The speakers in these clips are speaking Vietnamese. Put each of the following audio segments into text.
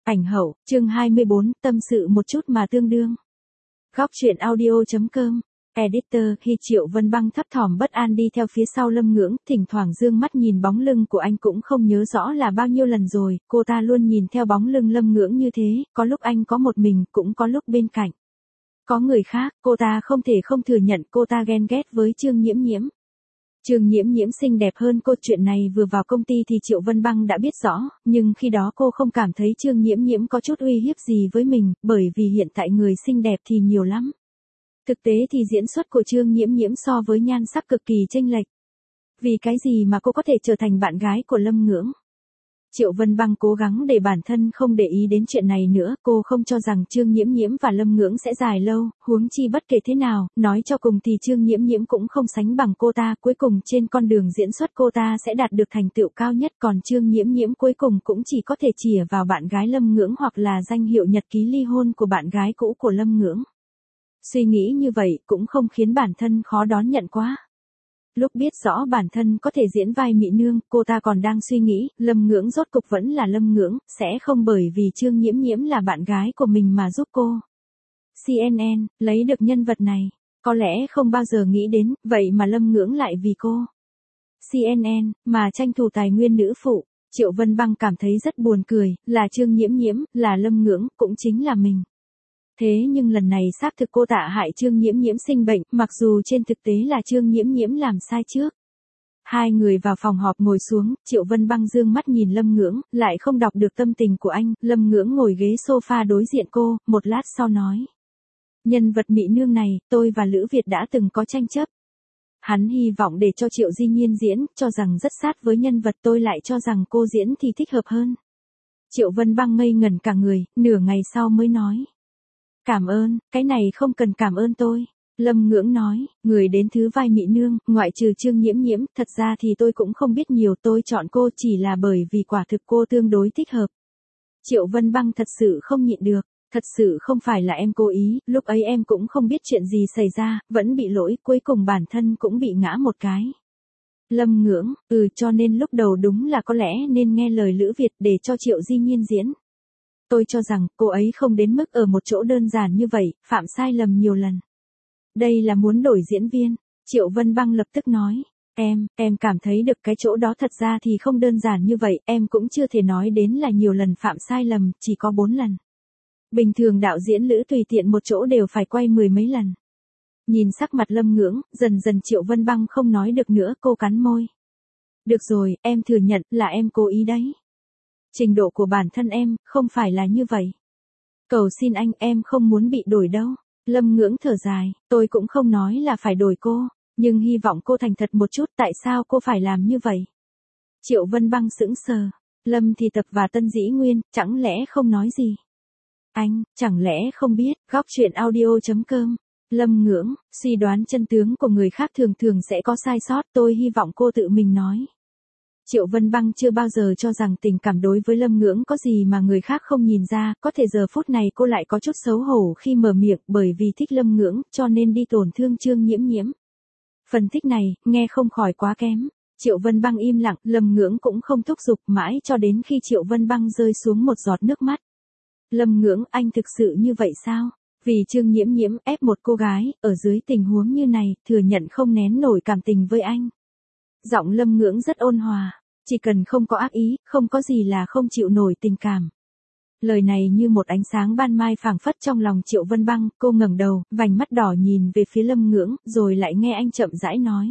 Ảnh hậu, chương 24, tâm sự một chút mà tương đương. Góc truyện audio.com. Editor. Khi Triệu Vân Băng thấp thỏm bất an đi theo phía sau Lâm Ngưỡng, thỉnh thoảng dương mắt nhìn bóng lưng của anh cũng không nhớ rõ là bao nhiêu lần rồi, cô ta luôn nhìn theo bóng lưng Lâm Ngưỡng như thế, có lúc anh có một mình, cũng có lúc bên cạnh. Có người khác, cô ta không thể không thừa nhận cô ta ghen ghét với Trương Nhiễm Nhiễm. Trương Nhiễm Nhiễm xinh đẹp hơn cô, chuyện này vừa vào công ty thì Triệu Vân Băng đã biết rõ, nhưng khi đó cô không cảm thấy Trương Nhiễm Nhiễm có chút uy hiếp gì với mình, bởi vì hiện tại người xinh đẹp thì nhiều lắm. Thực tế thì diễn xuất của Trương Nhiễm Nhiễm so với nhan sắc cực kỳ chênh lệch. Vì cái gì mà cô có thể trở thành bạn gái của Lâm Ngưỡng? Triệu Vân Băng cố gắng để bản thân không để ý đến chuyện này nữa, cô không cho rằng Trương Nhiễm Nhiễm và Lâm Ngưỡng sẽ dài lâu, huống chi bất kể thế nào, nói cho cùng thì Trương Nhiễm Nhiễm cũng không sánh bằng cô ta, cuối cùng trên con đường diễn xuất cô ta sẽ đạt được thành tựu cao nhất, còn Trương Nhiễm Nhiễm cuối cùng cũng chỉ có thể chìa vào bạn gái Lâm Ngưỡng hoặc là danh hiệu nhật ký ly hôn của bạn gái cũ của Lâm Ngưỡng. Suy nghĩ như vậy cũng không khiến bản thân khó đón nhận quá. Lúc biết rõ bản thân có thể diễn vai mỹ nương, cô ta còn đang suy nghĩ, Lâm Ngưỡng rốt cục vẫn là Lâm Ngưỡng, sẽ không bởi vì Trương Nhiễm Nhiễm là bạn gái của mình mà giúp cô. CNN, lấy được nhân vật này, có lẽ không bao giờ nghĩ đến, vậy mà Lâm Ngưỡng lại vì cô. CNN, mà tranh thủ tài nguyên nữ phụ. Triệu Vân Băng cảm thấy rất buồn cười, là Trương Nhiễm Nhiễm, là Lâm Ngưỡng, cũng chính là mình. Thế nhưng lần này xác thực cô tạ hại Trương Nhiễm Nhiễm sinh bệnh, mặc dù trên thực tế là Trương Nhiễm Nhiễm làm sai trước. Hai người vào phòng họp ngồi xuống, Triệu Vân Băng dương mắt nhìn Lâm Ngưỡng, lại không đọc được tâm tình của anh, Lâm Ngưỡng ngồi ghế sofa đối diện cô, một lát sau nói. Nhân vật mỹ nương này, tôi và Lữ Việt đã từng có tranh chấp. Hắn hy vọng để cho Triệu Di Nhiên diễn, cho rằng rất sát với nhân vật, tôi lại cho rằng cô diễn thì thích hợp hơn. Triệu Vân Băng ngây ngẩn cả người, nửa ngày sau mới nói. Cảm ơn, cái này không cần cảm ơn tôi. Lâm Ngưỡng nói, người đến thứ vai mỹ nương, ngoại trừ Trương Nhiễm Nhiễm, thật ra thì tôi cũng không biết nhiều, tôi chọn cô chỉ là bởi vì quả thực cô tương đối thích hợp. Triệu Vân Băng thật sự không nhịn được, thật sự không phải là em cố ý, lúc ấy em cũng không biết chuyện gì xảy ra, vẫn bị lỗi, cuối cùng bản thân cũng bị ngã một cái. Lâm Ngưỡng, cho nên lúc đầu đúng là có lẽ nên nghe lời Lữ Việt để cho Triệu Di Nhiên diễn. Tôi cho rằng cô ấy không đến mức ở một chỗ đơn giản như vậy, phạm sai lầm nhiều lần. Đây là muốn đổi diễn viên. Triệu Vân Băng lập tức nói. Em cảm thấy được cái chỗ đó thật ra thì không đơn giản như vậy, em cũng chưa thể nói đến là nhiều lần phạm sai lầm, chỉ có 4 lần. Bình thường đạo diễn Lữ tùy tiện một chỗ đều phải quay 10 mấy lần. Nhìn sắc mặt Lâm Ngưỡng, dần dần Triệu Vân Băng không nói được nữa, cô cắn môi. Được rồi, em thừa nhận là em cố ý đấy. Trình độ của bản thân em, không phải là như vậy. Cầu xin anh, em không muốn bị đổi đâu. Lâm Ngưỡng thở dài, tôi cũng không nói là phải đổi cô, nhưng hy vọng cô thành thật một chút, tại sao cô phải làm như vậy? Triệu Vân Băng sững sờ, Lâm Thì Tập và Tân Dĩ Nguyên, chẳng lẽ không nói gì? Anh, chẳng lẽ không biết, góc truyện audio.com. Lâm Ngưỡng, suy đoán chân tướng của người khác thường thường sẽ có sai sót, tôi hy vọng cô tự mình nói. Triệu Vân Băng chưa bao giờ cho rằng tình cảm đối với Lâm Ngưỡng có gì mà người khác không nhìn ra, có thể giờ phút này cô lại có chút xấu hổ khi mở miệng, bởi vì thích Lâm Ngưỡng, cho nên đi tổn thương Trương Nhiễm Nhiễm. Phần thích này, nghe không khỏi quá kém. Triệu Vân Băng im lặng, Lâm Ngưỡng cũng không thúc giục mãi cho đến khi Triệu Vân Băng rơi xuống một giọt nước mắt. Lâm Ngưỡng, anh thực sự như vậy sao? Vì Trương Nhiễm Nhiễm ép một cô gái, ở dưới tình huống như này, thừa nhận không nén nổi cảm tình với anh. Giọng Lâm Ngưỡng rất ôn hòa. Chỉ cần không có ác ý, không có gì là không chịu nổi tình cảm. Lời này như một ánh sáng ban mai phảng phất trong lòng Triệu Vân Băng, cô ngẩng đầu, vành mắt đỏ nhìn về phía Lâm Ngưỡng, rồi lại nghe anh chậm rãi nói.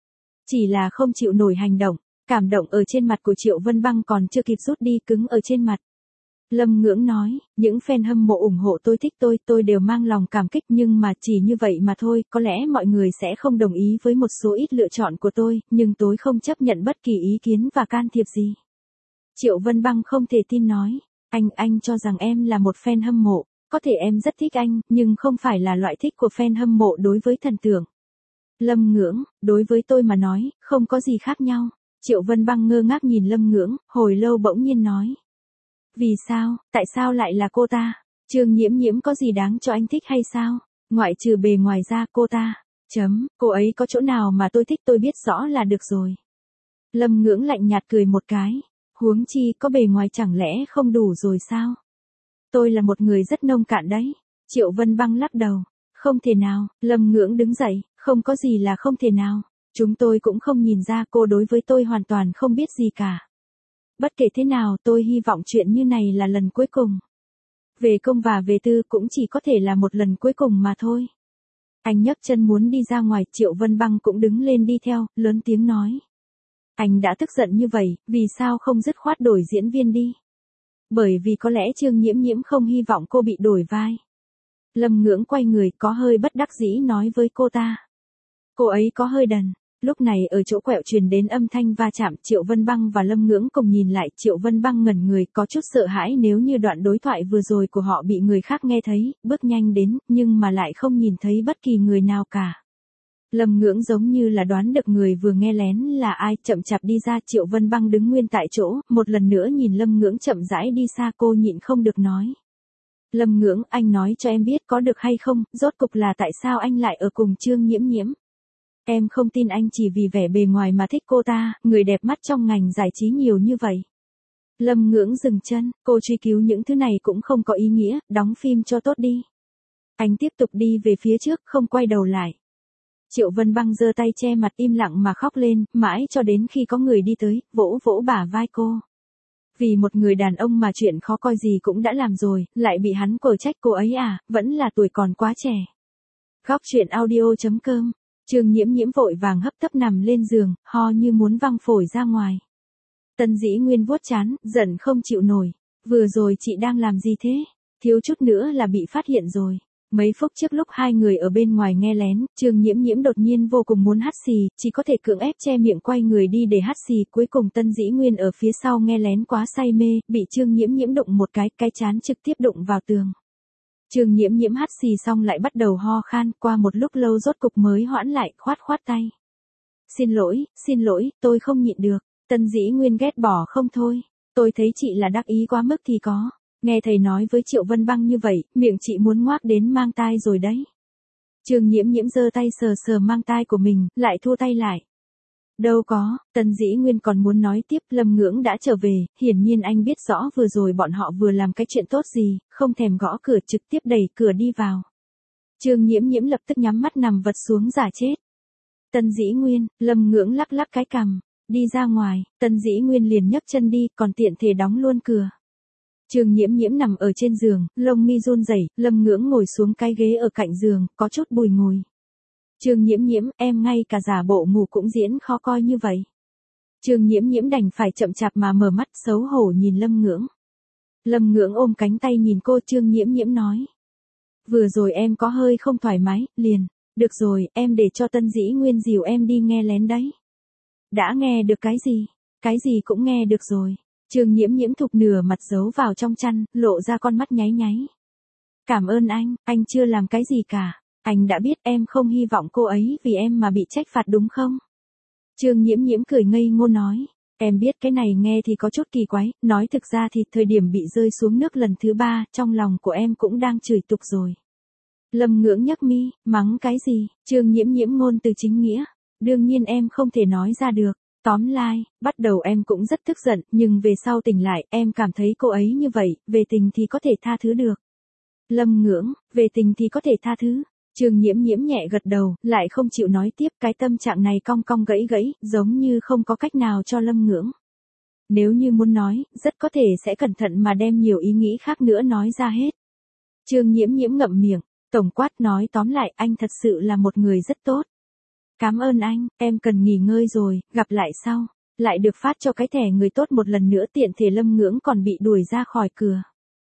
Chỉ là không chịu nổi hành động, cảm động ở trên mặt của Triệu Vân Băng còn chưa kịp rút đi, cứng ở trên mặt. Lâm Ngưỡng nói, những fan hâm mộ ủng hộ tôi, thích tôi đều mang lòng cảm kích, nhưng mà chỉ như vậy mà thôi, có lẽ mọi người sẽ không đồng ý với một số ít lựa chọn của tôi, nhưng tôi không chấp nhận bất kỳ ý kiến và can thiệp gì. Triệu Vân Băng không thể tin nói, anh cho rằng em là một fan hâm mộ, có thể em rất thích anh, nhưng không phải là loại thích của fan hâm mộ đối với thần tượng. Lâm Ngưỡng, đối với tôi mà nói, không có gì khác nhau. Triệu Vân Băng ngơ ngác nhìn Lâm Ngưỡng, hồi lâu bỗng nhiên nói. Vì sao, tại sao lại là cô ta? Trương Nhiễm Nhiễm có gì đáng cho anh thích hay sao? Ngoại trừ bề ngoài ra cô ta. Cô ấy có chỗ nào mà tôi thích tôi biết rõ là được rồi. Lâm Ngưỡng lạnh nhạt cười một cái. Huống chi có bề ngoài chẳng lẽ không đủ rồi sao? Tôi là một người rất nông cạn đấy. Triệu Vân Băng lắc đầu. Không thể nào, Lâm Ngưỡng đứng dậy, không có gì là không thể nào. Chúng tôi cũng không nhìn ra cô đối với tôi hoàn toàn không biết gì cả. Bất kể thế nào tôi hy vọng chuyện như này là lần cuối cùng. Về công và về tư cũng chỉ có thể là một lần cuối cùng mà thôi. Anh nhấc chân muốn đi ra ngoài, Triệu Vân Băng cũng đứng lên đi theo, lớn tiếng nói. Anh đã tức giận như vậy, vì sao không dứt khoát đổi diễn viên đi? Bởi vì có lẽ Trương Nhiễm Nhiễm không hy vọng cô bị đổi vai. Lâm Ngưỡng quay người có hơi bất đắc dĩ nói với cô ta. Cô ấy có hơi đần. Lúc này ở chỗ quẹo truyền đến âm thanh va chạm, Triệu Vân Băng và Lâm Ngưỡng cùng nhìn lại, Triệu Vân Băng ngẩn người, có chút sợ hãi nếu như đoạn đối thoại vừa rồi của họ bị người khác nghe thấy, bước nhanh đến, nhưng mà lại không nhìn thấy bất kỳ người nào cả. Lâm Ngưỡng giống như là đoán được người vừa nghe lén là ai, chậm chạp đi ra, Triệu Vân Băng đứng nguyên tại chỗ, một lần nữa nhìn Lâm Ngưỡng chậm rãi đi xa, cô nhịn không được nói. Lâm Ngưỡng, anh nói cho em biết có được hay không, rốt cục là tại sao anh lại ở cùng Trương Nhiễm Nhiễm? Em không tin anh chỉ vì vẻ bề ngoài mà thích cô ta, người đẹp mắt trong ngành giải trí nhiều như vậy. Lâm Ngưỡng dừng chân, cô truy cứu những thứ này cũng không có ý nghĩa, đóng phim cho tốt đi. Anh tiếp tục đi về phía trước, không quay đầu lại. Triệu Vân Băng giơ tay che mặt im lặng mà khóc lên, mãi cho đến khi có người đi tới, vỗ vỗ bả vai cô. Vì một người đàn ông mà chuyện khó coi gì cũng đã làm rồi, lại bị hắn quở trách cô ấy à, vẫn là tuổi còn quá trẻ. Góc truyện audio.com. Trương Nhiễm Nhiễm vội vàng hấp tấp nằm lên giường, ho như muốn văng phổi ra ngoài. Tân Dĩ Nguyên vuốt trán, giận không chịu nổi. Vừa rồi chị đang làm gì thế? Thiếu chút nữa là bị phát hiện rồi. Mấy phút trước lúc hai người ở bên ngoài nghe lén, Trương Nhiễm Nhiễm đột nhiên vô cùng muốn hắt xì, chỉ có thể cưỡng ép che miệng quay người đi để hắt xì, cuối cùng Tân Dĩ Nguyên ở phía sau nghe lén quá say mê, bị Trương Nhiễm Nhiễm đụng một cái trán trực tiếp đụng vào tường. Trương Nhiễm Nhiễm hắt xì xong lại bắt đầu ho khan, qua một lúc lâu rốt cục mới hoãn lại, khoát tay. Xin lỗi, tôi không nhịn được. Tân Dĩ Nguyên ghét bỏ không thôi. Tôi thấy chị là đắc ý quá mức thì có. Nghe thầy nói với Triệu Vân Băng như vậy, miệng chị muốn ngoác đến mang tai rồi đấy. Trương Nhiễm Nhiễm giơ tay sờ mang tai của mình, lại thua tay lại. Đâu có, Tân Dĩ Nguyên còn muốn nói tiếp, Lâm Ngưỡng đã trở về, hiển nhiên anh biết rõ vừa rồi bọn họ vừa làm cái chuyện tốt gì, không thèm gõ cửa trực tiếp đẩy cửa đi vào. Trương Nhiễm Nhiễm lập tức nhắm mắt nằm vật xuống giả chết. Tân Dĩ Nguyên, Lâm Ngưỡng lắc lắc cái cằm, đi ra ngoài, Tân Dĩ Nguyên liền nhấc chân đi, còn tiện thể đóng luôn cửa. Trương Nhiễm Nhiễm nằm ở trên giường, lông mi run rẩy, Lâm Ngưỡng ngồi xuống cái ghế ở cạnh giường, có chút bùi ngùi. Trương Nhiễm Nhiễm, em ngay cả giả bộ ngủ cũng diễn khó coi như vậy. Trương Nhiễm Nhiễm đành phải chậm chạp mà mở mắt xấu hổ nhìn Lâm Ngưỡng. Lâm Ngưỡng ôm cánh tay nhìn cô, Trương Nhiễm Nhiễm nói. Vừa rồi em có hơi không thoải mái, liền. Được rồi, em để cho Tân Dĩ Nguyên dìu em đi nghe lén đấy. Đã nghe được cái gì? Cái gì cũng nghe được rồi. Trương Nhiễm Nhiễm thụp nửa mặt giấu vào trong chăn, lộ ra con mắt nháy nháy. Cảm ơn anh chưa làm cái gì cả. Anh đã biết em không hy vọng cô ấy vì em mà bị trách phạt đúng không? Trương Nhiễm Nhiễm cười ngây ngô nói. Em biết cái này nghe thì có chút kỳ quái, nói thực ra thì thời điểm bị rơi xuống nước lần thứ 3, trong lòng của em cũng đang chửi tục rồi. Lâm Ngưỡng nhấc mi, mắng cái gì? Trương Nhiễm Nhiễm ngôn từ chính nghĩa. Đương nhiên em không thể nói ra được. Tóm lại, bắt đầu em cũng rất tức giận, nhưng về sau tỉnh lại, em cảm thấy cô ấy như vậy, về tình thì có thể tha thứ được. Lâm Ngưỡng, về tình thì có thể tha thứ. Trương Nhiễm Nhiễm nhẹ gật đầu, lại không chịu nói tiếp, cái tâm trạng này cong cong gãy, giống như không có cách nào cho Lâm Ngưỡng. Nếu như muốn nói, rất có thể sẽ cẩn thận mà đem nhiều ý nghĩ khác nữa nói ra hết. Trương Nhiễm Nhiễm ngậm miệng, tổng quát nói tóm lại, anh thật sự là một người rất tốt. Cảm ơn anh, em cần nghỉ ngơi rồi, gặp lại sau. Lại được phát cho cái thẻ người tốt một lần nữa, tiện thể Lâm Ngưỡng còn bị đuổi ra khỏi cửa.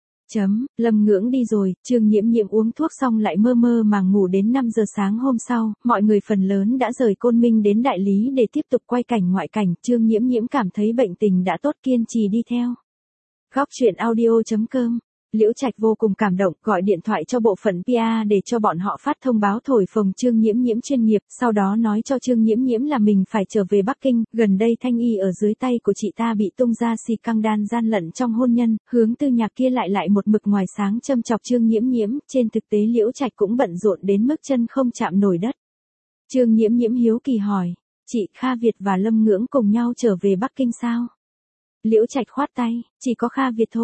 Lâm Ngưỡng đi rồi, Trương Nhiễm Nhiễm uống thuốc xong lại mơ mơ màng ngủ đến 5 giờ sáng hôm sau, mọi người phần lớn đã rời Côn Minh đến Đại Lý để tiếp tục quay cảnh ngoại cảnh, Trương Nhiễm Nhiễm cảm thấy bệnh tình đã tốt, kiên trì đi theo. Góc truyện audio.com. Liễu Trạch vô cùng cảm động, gọi điện thoại cho bộ phận PR để cho bọn họ phát thông báo thổi phồng Trương Nhiễm Nhiễm chuyên nghiệp, sau đó nói cho Trương Nhiễm Nhiễm là mình phải trở về Bắc Kinh, gần đây Thanh Y ở dưới tay của chị ta bị tung ra scandal gian lận trong hôn nhân, Hướng Tư Nhạc kia lại một mực ngoài sáng châm chọc Trương Nhiễm Nhiễm, trên thực tế Liễu Trạch cũng bận rộn đến mức chân không chạm nổi đất. Trương Nhiễm Nhiễm hiếu kỳ hỏi, chị Kha Việt và Lâm Ngưỡng cùng nhau trở về Bắc Kinh sao? Liễu Trạch khoát tay, chỉ có Kha Việt thôi.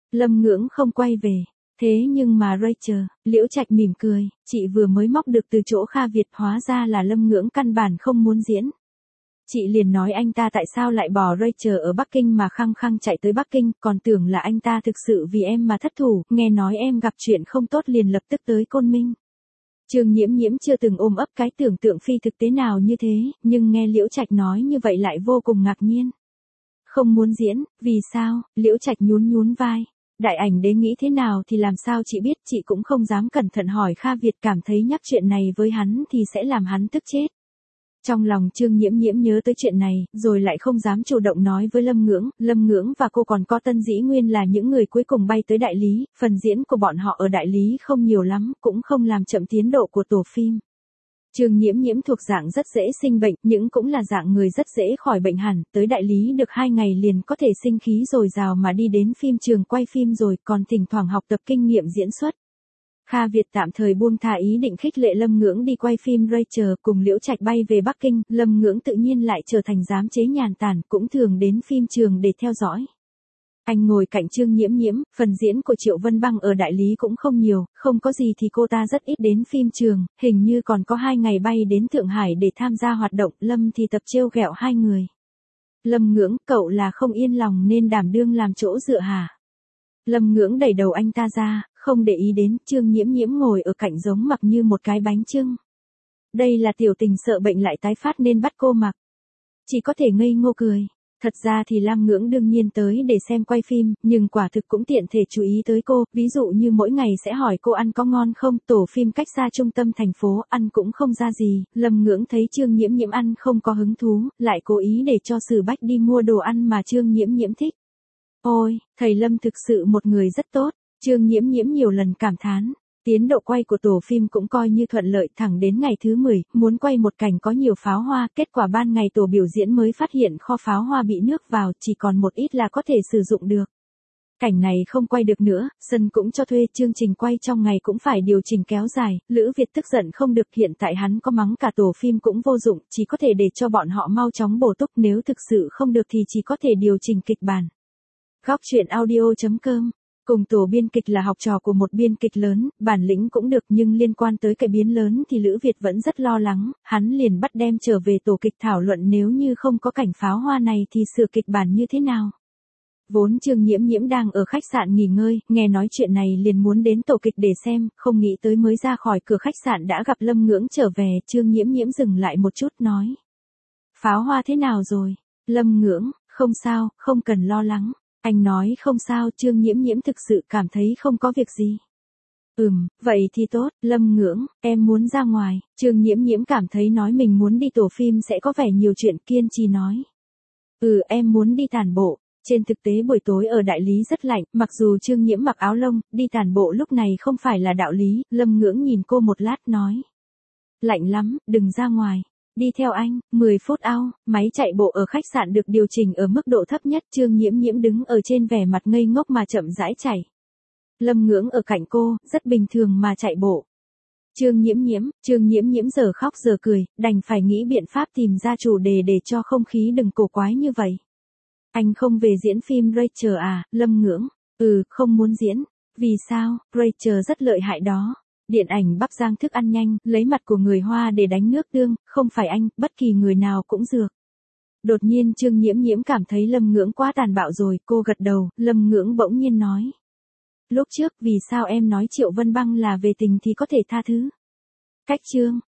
Lâm Ngưỡng không quay về. Thế nhưng mà Rachel, Liễu Trạch mỉm cười, chị vừa mới móc được từ chỗ Kha Việt, hóa ra là Lâm Ngưỡng căn bản không muốn diễn. Chị liền nói anh ta tại sao lại bỏ Rachel ở Bắc Kinh mà khăng khăng chạy tới Bắc Kinh, còn tưởng là anh ta thực sự vì em mà thất thủ, nghe nói em gặp chuyện không tốt liền lập tức tới Côn Minh. Trương Nhiễm Nhiễm chưa từng ôm ấp cái tưởng tượng phi thực tế nào như thế, nhưng nghe Liễu Trạch nói như vậy lại vô cùng ngạc nhiên. Không muốn diễn, vì sao? Liễu Trạch nhún nhún vai. Đại ảnh đế nghĩ thế nào thì làm sao chị biết, chị cũng không dám cẩn thận hỏi Kha Việt, cảm thấy nhắc chuyện này với hắn thì sẽ làm hắn tức chết. Trong lòng Trương Nhiễm Nhiễm nhớ tới chuyện này, rồi lại không dám chủ động nói với Lâm Ngưỡng và cô còn có Tân Dĩ Nguyên là những người cuối cùng bay tới đại lý, phần diễn của bọn họ ở đại lý không nhiều lắm, cũng không làm chậm tiến độ của tổ phim. Trương Nhiễm Nhiễm thuộc dạng rất dễ sinh bệnh, nhưng cũng là dạng người rất dễ khỏi bệnh hẳn, tới đại lý được 2 ngày liền có thể sinh khí dồi dào mà đi đến phim trường quay phim rồi, còn thỉnh thoảng học tập kinh nghiệm diễn xuất. Kha Việt tạm thời buông thả ý định khích lệ Lâm Ngưỡng đi quay phim Rachel, cùng Liễu Trạch bay về Bắc Kinh, Lâm Ngưỡng tự nhiên lại trở thành giám chế nhàn tản, cũng thường đến phim trường để theo dõi. Anh ngồi cạnh Trương Nhiễm Nhiễm, phần diễn của Triệu Vân Băng ở đại lý cũng không nhiều, không có gì thì cô ta rất ít đến phim trường, hình như còn có 2 ngày bay đến Thượng Hải để tham gia hoạt động, Lâm thì tập trêu ghẹo hai người. Lâm Ngưỡng, cậu là không yên lòng nên đảm đương làm chỗ dựa hả? Lâm Ngưỡng đẩy đầu anh ta ra, không để ý đến, Trương Nhiễm Nhiễm ngồi ở cạnh giống mặc như một cái bánh chưng. Đây là tiểu tình sợ bệnh lại tái phát nên bắt cô mặc. Chỉ có thể ngây ngô cười. Thật ra thì Lam Ngưỡng đương nhiên tới để xem quay phim, nhưng quả thực cũng tiện thể chú ý tới cô, ví dụ như mỗi ngày sẽ hỏi cô ăn có ngon không, tổ phim cách xa trung tâm thành phố, ăn cũng không ra gì, Lâm Ngưỡng thấy Trương Nhiễm Nhiễm ăn không có hứng thú, lại cố ý để cho Sử Bách đi mua đồ ăn mà Trương Nhiễm Nhiễm thích. Ôi, thầy Lâm thực sự một người rất tốt, Trương Nhiễm Nhiễm nhiều lần cảm thán. Tiến độ quay của tổ phim cũng coi như thuận lợi, thẳng đến ngày thứ 10, muốn quay một cảnh có nhiều pháo hoa, kết quả ban ngày tổ biểu diễn mới phát hiện kho pháo hoa bị nước vào, chỉ còn một ít là có thể sử dụng được. Cảnh này không quay được nữa, sân cũng cho thuê, chương trình quay trong ngày cũng phải điều chỉnh kéo dài, Lữ Việt tức giận không được, hiện tại hắn có mắng cả tổ phim cũng vô dụng, chỉ có thể để cho bọn họ mau chóng bổ túc, nếu thực sự không được thì chỉ có thể điều chỉnh kịch bản. Góc truyện audio.com. Cùng tổ biên kịch là học trò của một biên kịch lớn, bản lĩnh cũng được, nhưng liên quan tới cải biến lớn thì Lữ Việt vẫn rất lo lắng, hắn liền bắt đem trở về tổ kịch thảo luận nếu như không có cảnh pháo hoa này thì sửa kịch bản như thế nào. Vốn Trương Nhiễm Nhiễm đang ở khách sạn nghỉ ngơi, nghe nói chuyện này liền muốn đến tổ kịch để xem, không nghĩ tới mới ra khỏi cửa khách sạn đã gặp Lâm Ngưỡng trở về, Trương Nhiễm Nhiễm dừng lại một chút nói. Pháo hoa thế nào rồi? Lâm Ngưỡng, không sao, không cần lo lắng. Anh nói không sao, Trương Nhiễm Nhiễm thực sự cảm thấy không có việc gì. Vậy thì tốt, Lâm Ngưỡng, em muốn ra ngoài, Trương Nhiễm Nhiễm cảm thấy nói mình muốn đi tổ phim sẽ có vẻ nhiều chuyện, kiên trì nói. Em muốn đi tản bộ, trên thực tế buổi tối ở đại lý rất lạnh, mặc dù Trương Nhiễm mặc áo lông, đi tản bộ lúc này không phải là đạo lý, Lâm Ngưỡng nhìn cô một lát nói. Lạnh lắm, đừng ra ngoài. Đi theo anh, 10 phút ao, máy chạy bộ ở khách sạn được điều chỉnh ở mức độ thấp nhất, Trương Nhiễm Nhiễm đứng ở trên vẻ mặt ngây ngốc mà chậm rãi chạy. Lâm Ngưỡng ở cạnh cô, rất bình thường mà chạy bộ. Trương Nhiễm Nhiễm giờ khóc giờ cười, đành phải nghĩ biện pháp tìm ra chủ đề để cho không khí đừng cổ quái như vậy. Anh không về diễn phim Rachel à, Lâm Ngưỡng? Không muốn diễn. Vì sao? Rachel rất lợi hại đó. Điện ảnh Bắc Giang thức ăn nhanh, lấy mặt của người Hoa để đánh nước tương, không phải anh, bất kỳ người nào cũng dược. Đột nhiên Trương Nhiễm Nhiễm cảm thấy Lâm Ngưỡng quá tàn bạo rồi, cô gật đầu, Lâm Ngưỡng bỗng nhiên nói. Lúc trước vì sao em nói Triệu Vân Băng là về tình thì có thể tha thứ? Cách chương.